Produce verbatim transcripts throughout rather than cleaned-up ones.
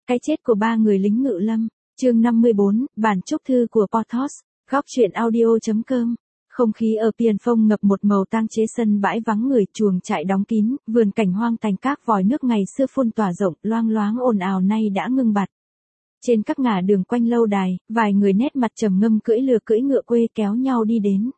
Cái chết của ba người lính ngự lâm. Chương năm mươi bốn, bản chúc thư của Porthos. Góc truyện audio chấm com. Không khí ở Piền Phong ngập một màu tang chế, sân bãi vắng người, chuồng trại đóng kín, vườn cảnh hoang tành, các vòi nước ngày xưa phun tỏa rộng, loang loáng ồn ào nay đã ngưng bặt. Trên các ngả đường quanh lâu đài, vài người nét mặt trầm ngâm cưỡi lừa cưỡi ngựa quê kéo nhau đi đến.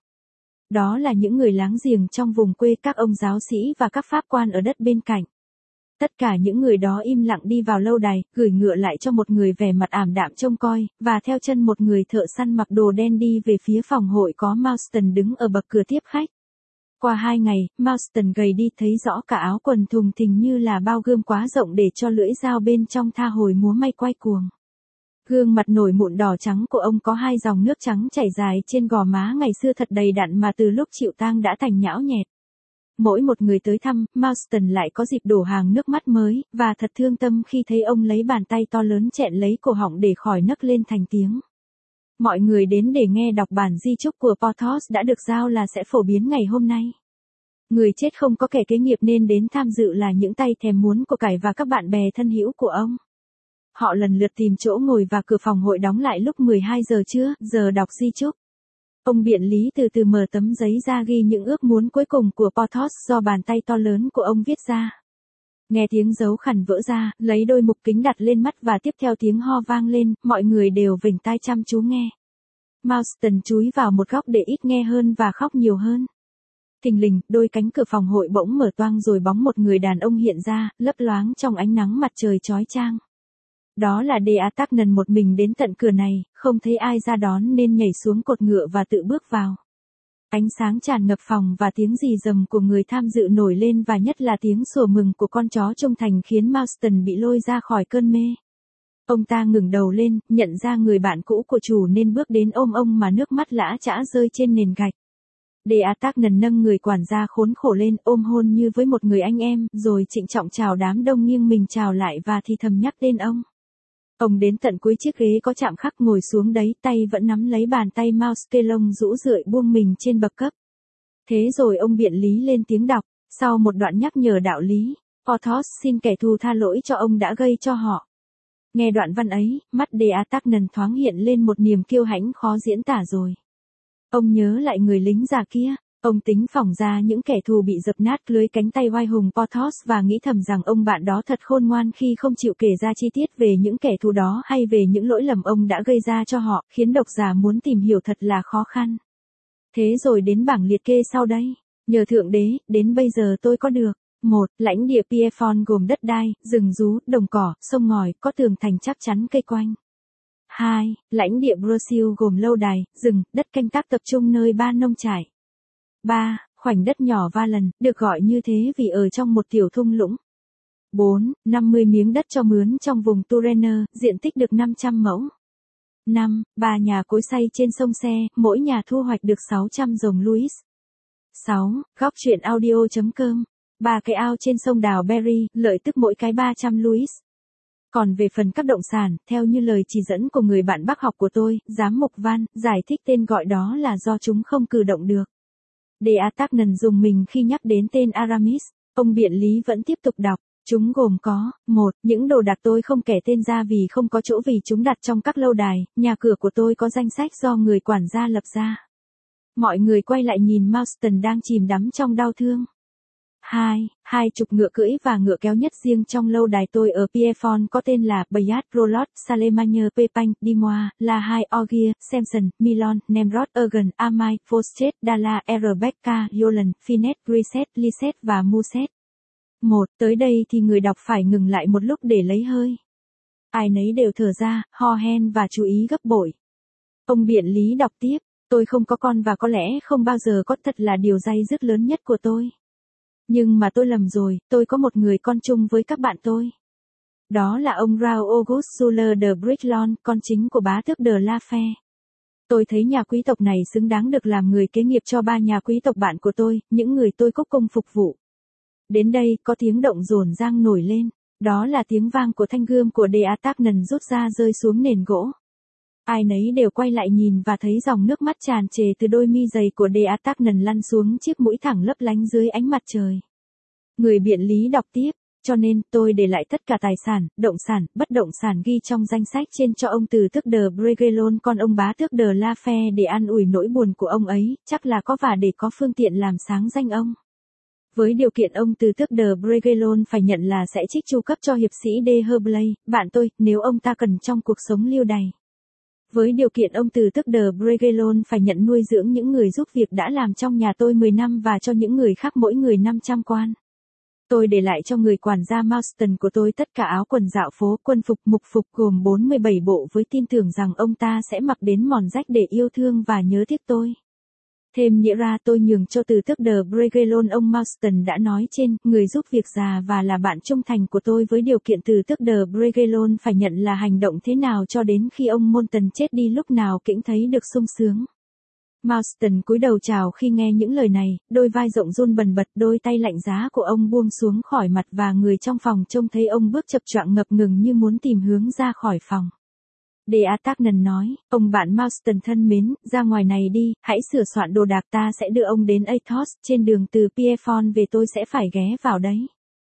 Đó là những người láng giềng trong vùng quê, các ông giáo sĩ và các pháp quan ở đất bên cạnh. Tất cả những người đó im lặng đi vào lâu đài, gửi ngựa lại cho một người vẻ mặt ảm đạm trông coi, và theo chân một người thợ săn mặc đồ đen đi về phía phòng hội có Marston đứng ở bậc cửa tiếp khách. Qua hai ngày, Marston gầy đi, thấy rõ cả áo quần thùng thình như là bao gươm quá rộng để cho lưỡi dao bên trong tha hồi múa may quay cuồng. Gương mặt nổi mụn đỏ trắng của ông có hai dòng nước trắng chảy dài trên gò má ngày xưa thật đầy đặn mà từ lúc chịu tang đã thành nhão nhẹt. Mỗi một người tới thăm, Marston lại có dịp đổ hàng nước mắt mới, và thật thương tâm khi thấy ông lấy bàn tay to lớn chẹn lấy cổ họng để khỏi nấc lên thành tiếng. Mọi người đến để nghe đọc bản di chúc của Porthos đã được giao là sẽ phổ biến ngày hôm nay. Người chết không có kẻ kế nghiệp nên đến tham dự là những tay thèm muốn của cải và các bạn bè thân hữu của ông. Họ lần lượt tìm chỗ ngồi và cửa phòng hội đóng lại lúc mười hai giờ trưa, giờ đọc di chúc. Ông biện lý từ từ mở tấm giấy ra ghi những ước muốn cuối cùng của Porthos do bàn tay to lớn của ông viết ra. Nghe tiếng dấu khẩn vỡ ra, lấy đôi mục kính đặt lên mắt và tiếp theo tiếng ho vang lên, mọi người đều vểnh tai chăm chú nghe. Marston chúi vào một góc để ít nghe hơn và khóc nhiều hơn. Thình lình, đôi cánh cửa phòng hội bỗng mở toang rồi bóng một người đàn ông hiện ra, lấp loáng trong ánh nắng mặt trời chói chang. Đó là D'Artagnan một mình đến tận cửa này, không thấy ai ra đón nên nhảy xuống cột ngựa và tự bước vào. Ánh sáng tràn ngập phòng và tiếng rì rầm của người tham dự nổi lên, và nhất là tiếng sủa mừng của con chó trung thành khiến Marston bị lôi ra khỏi cơn mê. Ông ta ngẩng đầu lên, nhận ra người bạn cũ của chủ nên bước đến ôm ông mà nước mắt lã chã rơi trên nền gạch. D'Artagnan nâng người quản gia khốn khổ lên, ôm hôn như với một người anh em, rồi trịnh trọng chào đám đông, nghiêng mình chào lại và thì thầm nhắc tên ông. Ông đến tận cuối chiếc ghế có chạm khắc ngồi xuống đấy, tay vẫn nắm lấy bàn tay mouse kê lông rũ rượi buông mình trên bậc cấp. Thế rồi ông biện lý lên tiếng đọc, sau một đoạn nhắc nhở đạo lý, Porthos xin kẻ thù tha lỗi cho ông đã gây cho họ. Nghe đoạn văn ấy, mắt D'Artagnan thoáng hiện lên một niềm kiêu hãnh khó diễn tả rồi. Ông nhớ lại người lính già kia. Ông tính phỏng ra những kẻ thù bị dập nát lưới cánh tay oai hùng Porthos và nghĩ thầm rằng ông bạn đó thật khôn ngoan khi không chịu kể ra chi tiết về những kẻ thù đó hay về những lỗi lầm ông đã gây ra cho họ, khiến độc giả muốn tìm hiểu thật là khó khăn. Thế rồi đến bảng liệt kê sau đây. Nhờ Thượng Đế, đến bây giờ tôi có được. một. Lãnh địa Pierrefonds gồm đất đai, rừng rú, đồng cỏ, sông ngòi, có tường thành chắc chắn cây quanh. hai. Lãnh địa Bruxelles gồm lâu đài, rừng, đất canh tác tập trung nơi ba nông trại. ba. Khoảnh đất nhỏ Valon, được gọi như thế vì ở trong một tiểu thung lũng. bốn. năm mươi miếng đất cho mướn trong vùng Touraine, diện tích được năm trăm mẫu. năm. ba nhà cối xay trên sông Se, mỗi nhà thu hoạch được sáu trăm rồng Louis. sáu. Góc truyện audio chấm com. ba cái ao trên sông đào Berry, lợi tức mỗi cái ba trăm Louis. Còn về phần các động sản, theo như lời chỉ dẫn của người bạn bác học của tôi, giám mục Van, giải thích tên gọi đó là do chúng không cử động được. D'Artagnan dùng mình khi nhắc đến tên Aramis. Ông biện lý vẫn tiếp tục đọc. Chúng gồm có, một. Những đồ đạc tôi không kể tên ra vì không có chỗ, vì chúng đặt trong các lâu đài, nhà cửa của tôi có danh sách do người quản gia lập ra. Mọi người quay lại nhìn Marston đang chìm đắm trong đau thương. hai. Hai chục ngựa cưỡi và ngựa kéo nhất riêng trong lâu đài tôi ở Pierrefonds có tên là Bayard, Rolot, Salemagne, Pepin, Dimois, La Haye, Ogier, Samson, Milon, Nemrod, Ergen, Amai, Fauchet, Dalla, Rebecca, Yolan, Finet, Grisette, Lisette và Muset. một. Tới đây thì người đọc phải ngừng lại một lúc để lấy hơi. Ai nấy đều thở ra, ho hen và chú ý gấp bội. Ông biện lý đọc tiếp, tôi không có con và có lẽ không bao giờ có, thật là điều day dứt lớn nhất của tôi. Nhưng mà tôi lầm rồi, tôi có một người con chung với các bạn tôi. Đó là ông Raoul Auguste Jules de Briclon, con chính của bá tước de la Fère. Tôi thấy nhà quý tộc này xứng đáng được làm người kế nghiệp cho ba nhà quý tộc bạn của tôi, những người tôi cúc cung phục vụ. Đến đây, có tiếng động rồn rang nổi lên. Đó là tiếng vang của thanh gươm của D'Artagnan rút ra rơi xuống nền gỗ. Ai nấy đều quay lại nhìn và thấy dòng nước mắt tràn trề từ đôi mi dày của D'Artagnan lăn xuống chiếc mũi thẳng lấp lánh dưới ánh mặt trời. Người biện lý đọc tiếp, Cho nên, tôi để lại tất cả tài sản, động sản, bất động sản ghi trong danh sách trên cho ông từ tước de Bragelonne con ông bá tước de la Fère để an ủi nỗi buồn của ông ấy, chắc là có và để có phương tiện làm sáng danh ông. Với điều kiện ông từ tước de Bragelonne phải nhận là sẽ trích chu cấp cho hiệp sĩ de Herblay, bạn tôi, nếu ông ta cần trong cuộc sống lưu đày. Với điều kiện ông từ tước de Bragelonne phải nhận nuôi dưỡng những người giúp việc đã làm trong nhà tôi mười năm và cho những người khác mỗi người năm trăm quan. Tôi để lại cho người quản gia Marston của tôi tất cả áo quần dạo phố, quân phục, mục phục gồm bốn mươi bảy bộ với tin tưởng rằng ông ta sẽ mặc đến mòn rách để yêu thương và nhớ tiếc tôi. Thêm nghĩa ra tôi nhường cho từ tước de Bragelonne ông Marston đã nói trên, người giúp việc già và là bạn trung thành của tôi với điều kiện từ tước de Bragelonne phải nhận là hành động thế nào cho đến khi ông Moulton chết đi lúc nào cũng thấy được sung sướng. Marston cúi đầu chào khi nghe những lời này, đôi vai rộng run bần bật, đôi tay lạnh giá của ông buông xuống khỏi mặt và người trong phòng trông thấy ông bước chập choạng ngập ngừng như muốn tìm hướng ra khỏi phòng. De Artagnan nói, ông bạn Marston thân mến, ra ngoài này đi, hãy sửa soạn đồ đạc ta sẽ đưa ông đến Athos, trên đường từ Pierrefonds về tôi sẽ phải ghé vào đấy.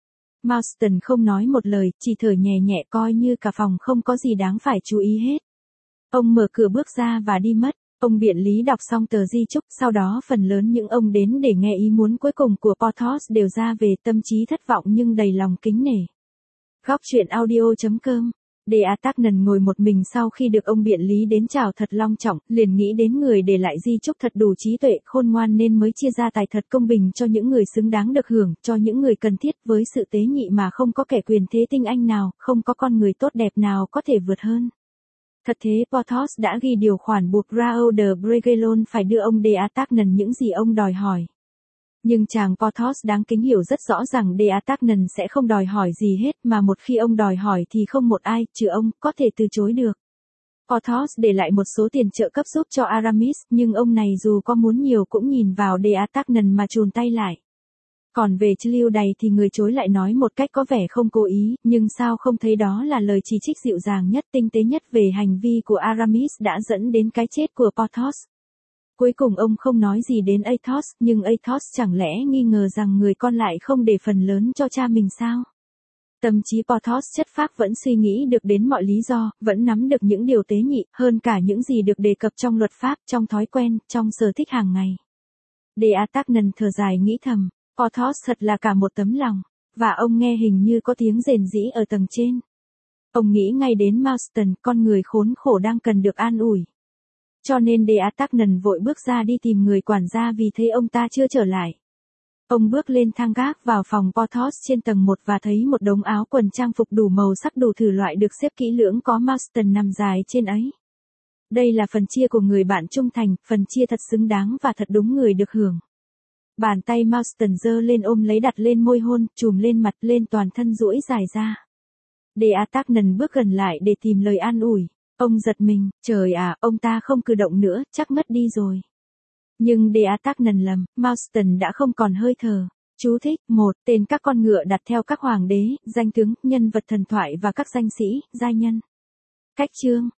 Marston không nói một lời, chỉ thở nhẹ nhẹ coi như cả phòng không có gì đáng phải chú ý hết. Ông mở cửa bước ra và đi mất. Ông biện lý đọc xong tờ di chúc, sau đó phần lớn những ông đến để nghe ý muốn cuối cùng của Porthos đều ra về tâm trí thất vọng nhưng đầy lòng kính nể. Góc truyện audio chấm com. De Artagnan ngồi một mình sau khi được ông biện lý đến chào thật long trọng, liền nghĩ đến người để lại di chúc thật đủ trí tuệ, khôn ngoan nên mới chia ra tài thật công bình cho những người xứng đáng được hưởng, cho những người cần thiết với sự tế nhị mà không có kẻ quyền thế tinh anh nào, không có con người tốt đẹp nào có thể vượt hơn. Thật thế, Porthos đã ghi điều khoản buộc Raoul de Bragelonne phải đưa ông De Artagnan những gì ông đòi hỏi. Nhưng chàng Porthos đáng kính hiểu rất rõ rằng De Artagnan sẽ không đòi hỏi gì hết mà một khi ông đòi hỏi thì không một ai, trừ ông, có thể từ chối được. Porthos để lại một số tiền trợ cấp giúp cho Aramis, nhưng ông này dù có muốn nhiều cũng nhìn vào De Artagnan mà chùn tay lại. Còn về chữ lưu đày thì người chối lại nói một cách có vẻ không cố ý, nhưng sao không thấy đó là lời chỉ trích dịu dàng nhất, tinh tế nhất về hành vi của Aramis đã dẫn đến cái chết của Porthos. Cuối cùng ông không nói gì đến Athos, nhưng Athos chẳng lẽ nghi ngờ rằng người con lại không để phần lớn cho cha mình sao? Tâm trí Porthos chất phác vẫn suy nghĩ được đến mọi lý do, vẫn nắm được những điều tế nhị, hơn cả những gì được đề cập trong luật pháp, trong thói quen, trong sở thích hàng ngày. De Artagnan thở dài nghĩ thầm. Porthos thật là cả một tấm lòng, và ông nghe hình như có tiếng rền rĩ ở tầng trên. Ông nghĩ ngay đến Marston, con người khốn khổ đang cần được an ủi. Cho nên De Artagnan vội bước ra đi tìm người quản gia vì thế ông ta chưa trở lại. Ông bước lên thang gác vào phòng Porthos trên tầng một và thấy một đống áo quần trang phục đủ màu sắc đủ thử loại được xếp kỹ lưỡng có Marston nằm dài trên ấy. Đây là phần chia của người bạn trung thành, phần chia thật xứng đáng và thật đúng người được hưởng. Bàn tay Marston giơ lên ôm lấy đặt lên môi hôn, chùm lên mặt lên toàn thân duỗi dài ra. De Artagnan bước gần lại để tìm lời an ủi. Ông giật mình, trời à, ông ta không cử động nữa, chắc mất đi rồi. Nhưng De Artagnan lầm, Marston đã không còn hơi thở. Chú thích, một, tên các con ngựa đặt theo các hoàng đế, danh tướng, nhân vật thần thoại và các danh sĩ, giai nhân. Cách chương.